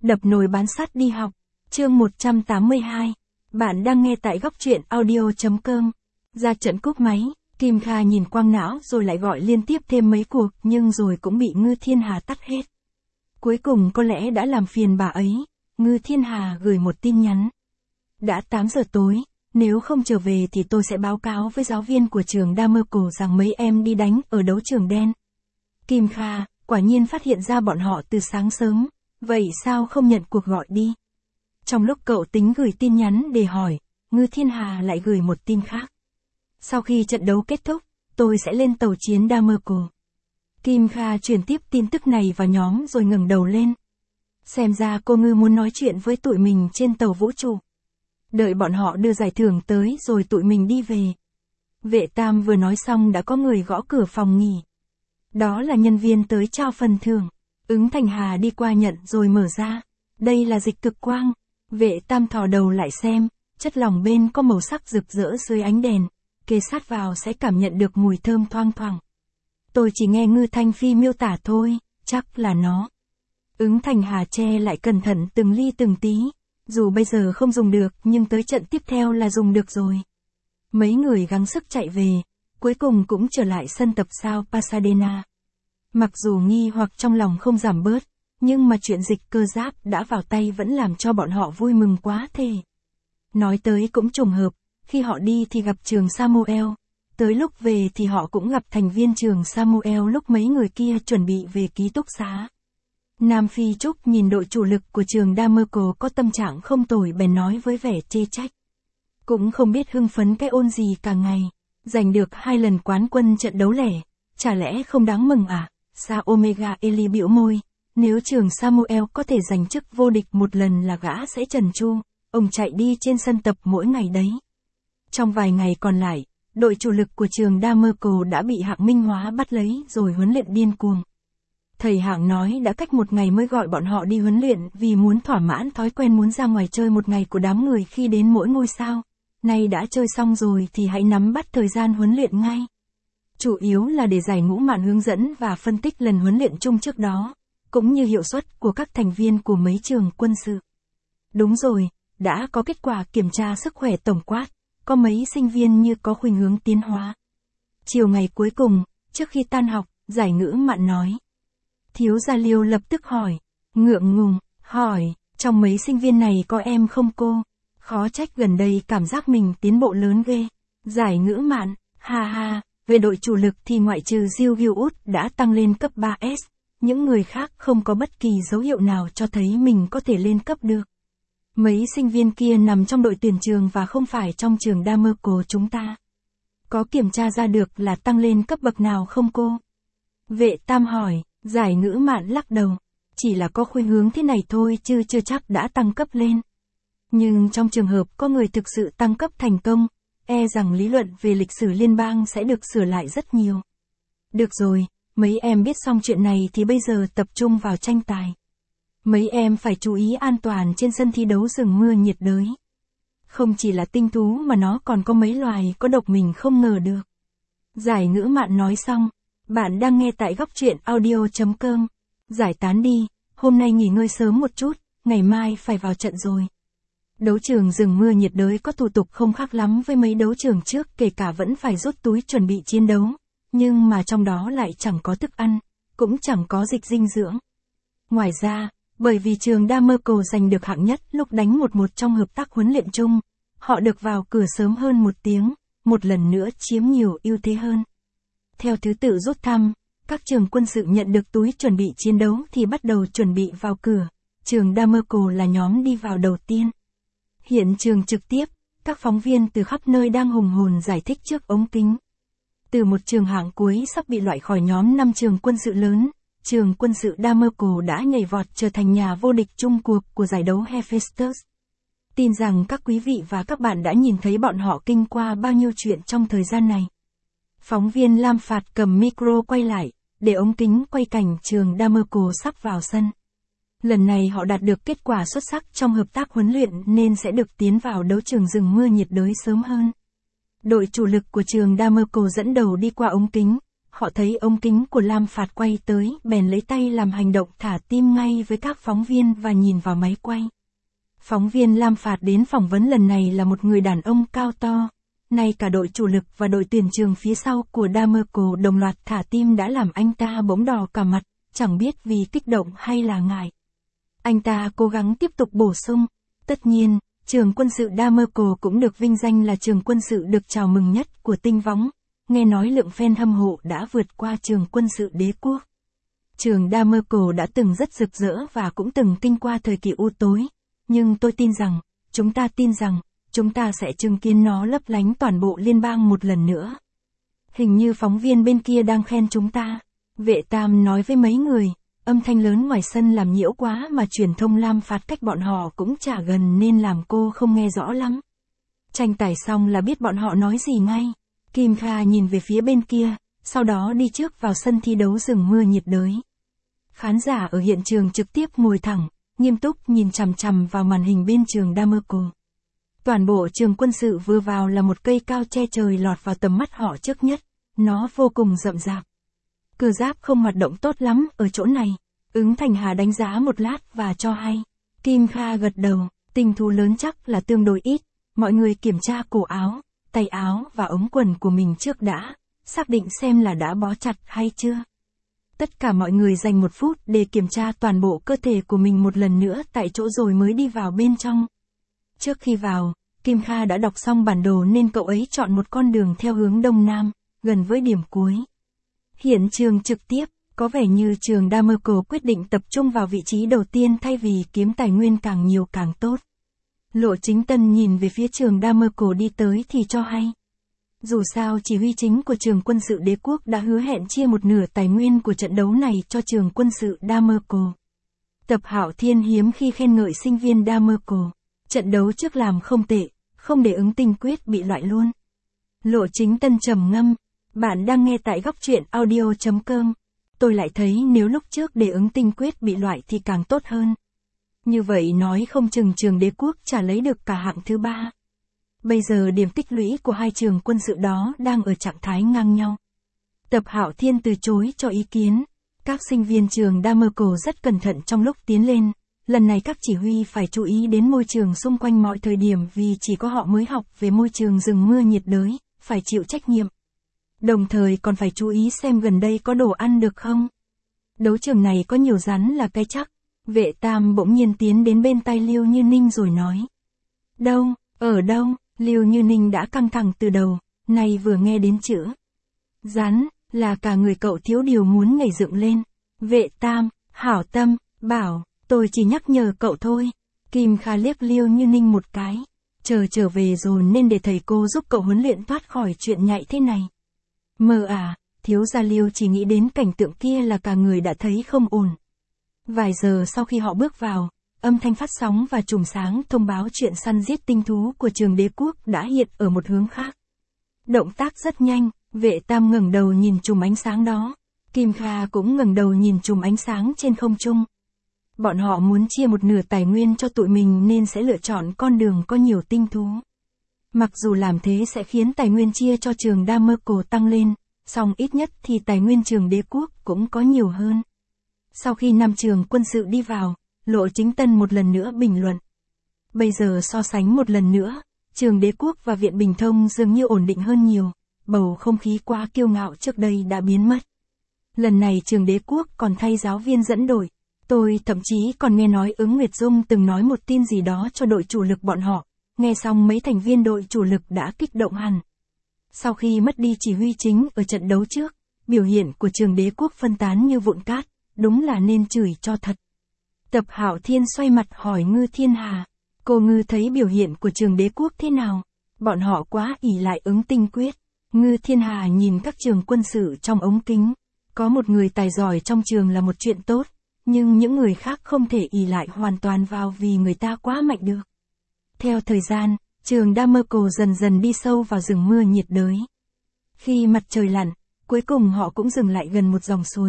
Đập nồi bán sắt đi học. Chương 182. Bạn đang nghe tại góc truyện audio.com. Ra trận cúp máy, Kim Kha nhìn quang não rồi lại gọi liên tiếp thêm mấy cuộc nhưng rồi cũng bị Ngư Thiên Hà tắt hết. Cuối cùng có lẽ đã làm phiền bà ấy, Ngư Thiên Hà gửi một tin nhắn. Đã 8 giờ tối, nếu không trở về thì tôi sẽ báo cáo với giáo viên của trường Damerco rằng mấy em đi đánh ở đấu trường đen. Kim Kha, quả nhiên phát hiện ra bọn họ từ sáng sớm, vậy sao không nhận cuộc gọi đi? Trong lúc cậu tính gửi tin nhắn để hỏi, Ngư Thiên Hà lại gửi một tin khác. Sau khi trận đấu kết thúc, tôi sẽ lên tàu chiến Damerco. Kim Kha truyền tiếp tin tức này vào nhóm rồi ngẩng đầu lên. Xem ra cô Ngư muốn nói chuyện với tụi mình trên tàu vũ trụ. Đợi bọn họ đưa giải thưởng tới rồi tụi mình đi về. Vệ Tam vừa nói xong đã có người gõ cửa phòng nghỉ. Đó là nhân viên tới trao phần thưởng. Ứng Thành Hà đi qua nhận rồi mở ra. Đây là dịch cực quang. Vệ Tam thò đầu lại xem, chất lỏng bên có màu sắc rực rỡ dưới ánh đèn. Kề sát vào sẽ cảm nhận được mùi thơm thoang thoảng. Tôi chỉ nghe Ngư Thanh Phi miêu tả thôi, chắc là nó. Ứng Thành Hà che lại cẩn thận từng ly từng tí. Dù bây giờ không dùng được nhưng tới trận tiếp theo là dùng được rồi. Mấy người gắng sức chạy về, cuối cùng cũng trở lại sân tập sao Pasadena. Mặc dù nghi hoặc trong lòng không giảm bớt, nhưng mà chuyện dịch cơ giáp đã vào tay vẫn làm cho bọn họ vui mừng quá thề. Nói tới cũng trùng hợp, khi họ đi thì gặp trường Samuel, tới lúc về thì họ cũng gặp thành viên trường Samuel lúc mấy người kia chuẩn bị về ký túc xá. Nam Phi Trúc nhìn đội chủ lực của trường Damerco có tâm trạng không tồi bèn nói với vẻ chê trách. Cũng không biết hưng phấn cái ôn gì cả ngày, giành được 2 lần quán quân trận đấu lẻ, chả lẽ không đáng mừng à? Sa Omega Eli bĩu môi, nếu trường Samuel có thể giành chức vô địch một lần là gã sẽ trần tru, ông chạy đi trên sân tập mỗi ngày đấy. Trong vài ngày còn lại, đội chủ lực của trường Damerco đã bị Hạng Minh Hóa bắt lấy rồi huấn luyện điên cuồng. Thầy Hạng nói đã cách 1 ngày mới gọi bọn họ đi huấn luyện vì muốn thỏa mãn thói quen muốn ra ngoài chơi một ngày của đám người khi đến mỗi ngôi sao. Nay đã chơi xong rồi thì hãy nắm bắt thời gian huấn luyện ngay. Chủ yếu là để giải ngũ mạn hướng dẫn và phân tích lần huấn luyện chung trước đó, cũng như hiệu suất của các thành viên của mấy trường quân sự. Đúng rồi, đã có kết quả kiểm tra sức khỏe tổng quát, có mấy sinh viên như có khuynh hướng tiến hóa. Chiều ngày cuối cùng, trước khi tan học, giải ngữ mạn nói. Thiếu gia Liêu lập tức hỏi, ngượng ngùng, hỏi, trong mấy sinh viên này có em không cô? Khó trách gần đây cảm giác mình tiến bộ lớn ghê. Giải ngữ mạn, ha ha, về đội chủ lực thì ngoại trừ Jill Gilwood đã tăng lên cấp 3S, những người khác không có bất kỳ dấu hiệu nào cho thấy mình có thể lên cấp được. Mấy sinh viên kia nằm trong đội tuyển trường và không phải trong trường Damerco chúng ta. Có kiểm tra ra được là tăng lên cấp bậc nào không cô? Vệ Tam hỏi. Giải ngữ mạn lắc đầu, chỉ là có khuynh hướng thế này thôi chứ chưa chắc đã tăng cấp lên. Nhưng trong trường hợp có người thực sự tăng cấp thành công, e rằng lý luận về lịch sử liên bang sẽ được sửa lại rất nhiều. Được rồi, mấy em biết xong chuyện này thì bây giờ tập trung vào tranh tài. Mấy em phải chú ý an toàn trên sân thi đấu rừng mưa nhiệt đới. Không chỉ là tinh thú mà nó còn có mấy loài có độc mình không ngờ được. Giải ngữ mạn nói xong. Bạn đang nghe tại góc truyện audio.com. Giải tán đi, hôm nay nghỉ ngơi sớm một chút, ngày mai phải vào trận rồi. Đấu trường rừng mưa nhiệt đới có thủ tục không khác lắm với mấy đấu trường trước, kể cả vẫn phải rút túi chuẩn bị chiến đấu, nhưng mà trong đó lại chẳng có thức ăn, cũng chẳng có dịch dinh dưỡng. Ngoài ra, bởi vì trường Damerco giành được hạng nhất lúc đánh 1-1 trong hợp tác huấn luyện chung, họ được vào cửa sớm hơn 1 tiếng, một lần nữa chiếm nhiều ưu thế hơn. Theo thứ tự rút thăm, các trường quân sự nhận được túi chuẩn bị chiến đấu thì bắt đầu chuẩn bị vào cửa. Trường Damerco là nhóm đi vào đầu tiên. Hiện trường trực tiếp, các phóng viên từ khắp nơi đang hùng hồn giải thích trước ống kính. Từ một trường hạng cuối sắp bị loại khỏi nhóm 5 trường quân sự lớn, trường quân sự Damerco đã nhảy vọt trở thành nhà vô địch chung cuộc của giải đấu Hephaestus. Tin rằng các quý vị và các bạn đã nhìn thấy bọn họ kinh qua bao nhiêu chuyện trong thời gian này. Phóng viên Lam Phạt cầm micro quay lại, để ống kính quay cảnh trường Damerco sắp vào sân. Lần này họ đạt được kết quả xuất sắc trong hợp tác huấn luyện nên sẽ được tiến vào đấu trường rừng mưa nhiệt đới sớm hơn. Đội chủ lực của trường Damerco dẫn đầu đi qua ống kính, họ thấy ống kính của Lam Phạt quay tới, bèn lấy tay làm hành động thả tim ngay với các phóng viên và nhìn vào máy quay. Phóng viên Lam Phạt đến phỏng vấn lần này là một người đàn ông cao to. Nay cả đội chủ lực và đội tuyển trường phía sau của Damerco đồng loạt thả tim đã làm anh ta bỗng đỏ cả mặt, chẳng biết vì kích động hay là ngại. Anh ta cố gắng tiếp tục bổ sung. Tất nhiên, trường quân sự Damerco cũng được vinh danh là trường quân sự được chào mừng nhất của Tinh Võng. Nghe nói lượng fan hâm mộ đã vượt qua trường quân sự Đế quốc. Trường Damerco đã từng rất rực rỡ và cũng từng kinh qua thời kỳ u tối. Nhưng tôi tin rằng, chúng ta sẽ chứng kiến nó lấp lánh toàn bộ liên bang một lần nữa. Hình như phóng viên bên kia đang khen chúng ta. Vệ Tam nói với mấy người, âm thanh lớn ngoài sân làm nhiễu quá mà truyền thông Lam Phạt cách bọn họ cũng chả gần nên làm cô không nghe rõ lắm. Tranh tài xong là biết bọn họ nói gì ngay. Kim Kha nhìn về phía bên kia, sau đó đi trước vào sân thi đấu rừng mưa nhiệt đới. Khán giả ở hiện trường trực tiếp ngồi thẳng, nghiêm túc nhìn chằm chằm vào màn hình bên trường Damerco. Toàn bộ trường quân sự vừa vào là một cây cao che trời lọt vào tầm mắt họ trước nhất, nó vô cùng rậm rạp. Cơ giáp không hoạt động tốt lắm ở chỗ này, Ứng Thành Hà đánh giá một lát và cho hay. Kim Kha gật đầu, tình thú lớn chắc là tương đối ít, mọi người kiểm tra cổ áo, tay áo và ống quần của mình trước đã, xác định xem là đã bó chặt hay chưa. Tất cả mọi người dành 1 phút để kiểm tra toàn bộ cơ thể của mình một lần nữa tại chỗ rồi mới đi vào bên trong. Trước khi vào, Kim Kha đã đọc xong bản đồ nên cậu ấy chọn một con đường theo hướng đông nam, gần với điểm cuối. Hiện trường trực tiếp, có vẻ như trường Damerco quyết định tập trung vào vị trí đầu tiên thay vì kiếm tài nguyên càng nhiều càng tốt. Lộ Chính Tân nhìn về phía trường Damerco đi tới thì cho hay. Dù sao chỉ huy chính của trường quân sự Đế quốc đã hứa hẹn chia một nửa tài nguyên của trận đấu này cho trường quân sự Damerco. Tập Hạo Thiên hiếm khi khen ngợi sinh viên Damerco. Trận đấu trước làm không tệ, không để Ứng Tinh Quyết bị loại luôn. Lộ Chính Tân trầm ngâm. Bạn đang nghe tại góc truyện audio.com. Tôi lại thấy nếu lúc trước để Ứng Tinh Quyết bị loại thì càng tốt hơn. Như vậy nói không chừng trường Đế quốc chả lấy được cả hạng thứ 3. Bây giờ điểm tích lũy của hai trường quân sự đó đang ở trạng thái ngang nhau. Tập Hạo Thiên từ chối cho ý kiến. Các sinh viên trường Damerco rất cẩn thận trong lúc tiến lên. Lần này các chỉ huy phải chú ý đến môi trường xung quanh mọi thời điểm vì chỉ có họ mới học về môi trường rừng mưa nhiệt đới, phải chịu trách nhiệm. Đồng thời còn phải chú ý xem gần đây có đồ ăn được không. Đấu trường này có nhiều rắn là cái chắc. Vệ Tam bỗng nhiên tiến đến bên tai Liêu Như Ninh rồi nói. Đâu, ở đâu? Liêu Như Ninh đã căng thẳng từ đầu, nay vừa nghe đến chữ rắn, là cả người cậu thiếu điều muốn nhảy dựng lên. Vệ Tam, hảo tâm, bảo, tôi chỉ nhắc nhở cậu thôi. Kim Kha liếc Liêu Như Ninh một cái. Trở về rồi nên để thầy cô giúp cậu huấn luyện thoát khỏi chuyện nhạy thế này. Mơ à, thiếu gia Liêu chỉ nghĩ đến cảnh tượng kia là cả người đã thấy không ổn. Vài giờ sau khi họ bước vào, âm thanh phát sóng và chùm sáng thông báo chuyện săn giết tinh thú của trường Đế quốc đã hiện ở một hướng khác. Động tác rất nhanh, Vệ Tam ngẩng đầu nhìn chùm ánh sáng đó. Kim Kha cũng ngẩng đầu nhìn chùm ánh sáng trên không trung. Bọn họ muốn chia một nửa tài nguyên cho tụi mình nên sẽ lựa chọn con đường có nhiều tinh thú. Mặc dù làm thế sẽ khiến tài nguyên chia cho trường Damerco tăng lên, song ít nhất thì tài nguyên trường Đế quốc cũng có nhiều hơn. Sau khi 5 trường quân sự đi vào, Lộ Chính Tân một lần nữa bình luận. Bây giờ so sánh một lần nữa, trường Đế quốc và Viện Bình Thông dường như ổn định hơn nhiều, bầu không khí quá kiêu ngạo trước đây đã biến mất. Lần này trường Đế quốc còn thay giáo viên dẫn đội. Tôi thậm chí còn nghe nói Ứng Nguyệt Dung từng nói một tin gì đó cho đội chủ lực bọn họ. Nghe xong mấy thành viên đội chủ lực đã kích động hẳn. Sau khi mất đi chỉ huy chính ở trận đấu trước, biểu hiện của trường Đế quốc phân tán như vụn cát, đúng là nên chửi cho thật. Tập Hạo Thiên xoay mặt hỏi Ngư Thiên Hà. Cô Ngư thấy biểu hiện của trường Đế quốc thế nào? Bọn họ quá ỷ lại Ứng Tinh Quyết. Ngư Thiên Hà nhìn các trường quân sự trong ống kính. Có một người tài giỏi trong trường là một chuyện tốt, nhưng những người khác không thể ỷ lại hoàn toàn vào vì người ta quá mạnh được. Theo thời gian, trường Damerco dần dần đi sâu vào rừng mưa nhiệt đới. Khi mặt trời lặn, cuối cùng họ cũng dừng lại gần một dòng suối.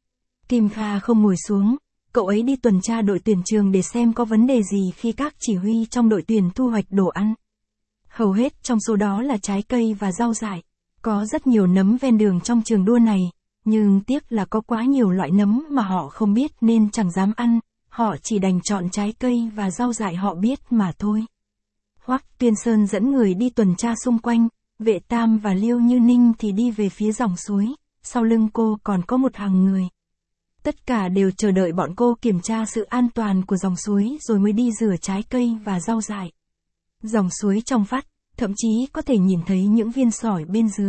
Kim Kha không ngồi xuống, cậu ấy đi tuần tra đội tuyển trường để xem có vấn đề gì khi các chỉ huy trong đội tuyển thu hoạch đồ ăn. Hầu hết trong số đó là trái cây và rau dại. Có rất nhiều nấm ven đường trong trường đua này, nhưng tiếc là có quá nhiều loại nấm mà họ không biết nên chẳng dám ăn, họ chỉ đành chọn trái cây và rau dại họ biết mà thôi. Hoắc Tuyên Sơn dẫn người đi tuần tra xung quanh, Vệ Tam và Liêu Như Ninh thì đi về phía dòng suối, sau lưng cô còn có một hàng người. Tất cả đều chờ đợi bọn cô kiểm tra sự an toàn của dòng suối rồi mới đi rửa trái cây và rau dại. Dòng suối trong vắt, thậm chí có thể nhìn thấy những viên sỏi bên dưới.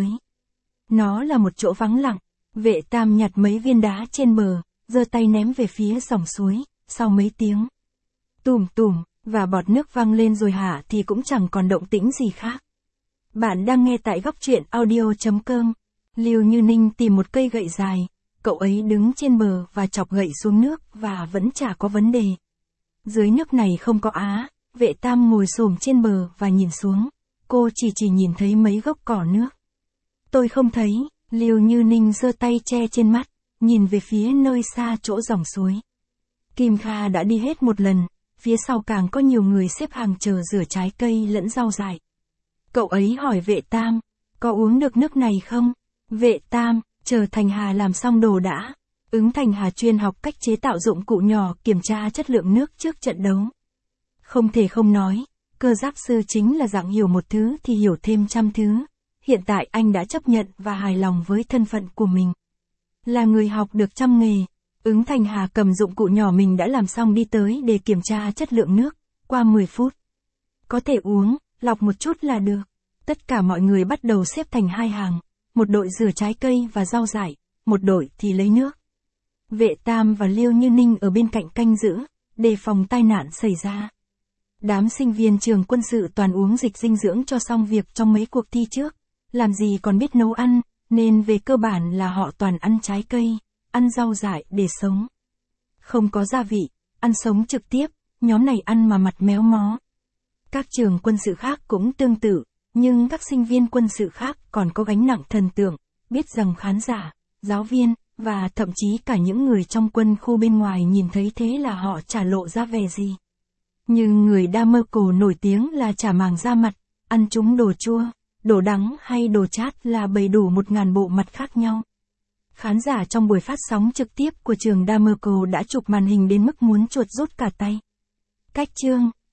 Nó là một chỗ vắng lặng, Vệ Tam nhặt mấy viên đá trên bờ, giơ tay ném về phía dòng suối, sau mấy tiếng tùm tùm, và bọt nước văng lên rồi hả thì cũng chẳng còn động tĩnh gì khác. Bạn đang nghe tại góc truyện audio.com. Liêu Như Ninh tìm một cây gậy dài, cậu ấy đứng trên bờ và chọc gậy xuống nước và vẫn chả có vấn đề. Dưới nước này không có á, Vệ Tam ngồi xổm trên bờ và nhìn xuống, cô chỉ nhìn thấy mấy gốc cỏ nước. Tôi không thấy, Liêu Như Ninh giơ tay che trên mắt, nhìn về phía nơi xa chỗ dòng suối. Kim Kha đã đi hết một lần, phía sau càng có nhiều người xếp hàng chờ rửa trái cây lẫn rau dại. Cậu ấy hỏi Vệ Tam, có uống được nước này không? Vệ Tam, chờ Thành Hà làm xong đồ đã. Thành Hà chuyên học cách chế tạo dụng cụ nhỏ kiểm tra chất lượng nước trước trận đấu. Không thể không nói, cơ giáp sư chính là dạng hiểu một thứ thì hiểu thêm trăm thứ. Hiện tại anh đã chấp nhận và hài lòng với thân phận của mình. Là người học được trăm nghề, Thành Hà cầm dụng cụ nhỏ mình đã làm xong đi tới để kiểm tra chất lượng nước, qua 10 phút. Có thể uống, lọc một chút là được. Tất cả mọi người bắt đầu xếp thành hai hàng, một đội rửa trái cây và rau dại, một đội thì lấy nước. Vệ Tam và Liêu Như Ninh ở bên cạnh canh giữ, đề phòng tai nạn xảy ra. Đám sinh viên trường quân sự toàn uống dịch dinh dưỡng cho xong việc trong mấy cuộc thi trước, làm gì còn biết nấu ăn, nên về cơ bản là họ toàn ăn trái cây, ăn rau dại để sống. Không có gia vị, ăn sống trực tiếp, nhóm này ăn mà mặt méo mó. Các trường quân sự khác cũng tương tự, nhưng các sinh viên quân sự khác còn có gánh nặng thần tượng, biết rằng khán giả, giáo viên, và thậm chí cả những người trong quân khu bên ngoài nhìn thấy thế là họ chả lộ ra vẻ gì. Nhưng người Đa Mơ Cổ nổi tiếng là chả màng ra mặt, ăn chúng đồ chua, đồ đắng hay đồ chát là bày đủ 1000 bộ mặt khác nhau. Khán giả trong buổi phát sóng trực tiếp của trường Đa Mơ Cổ đã chụp màn hình đến mức muốn chuột rút cả tay. Cách chương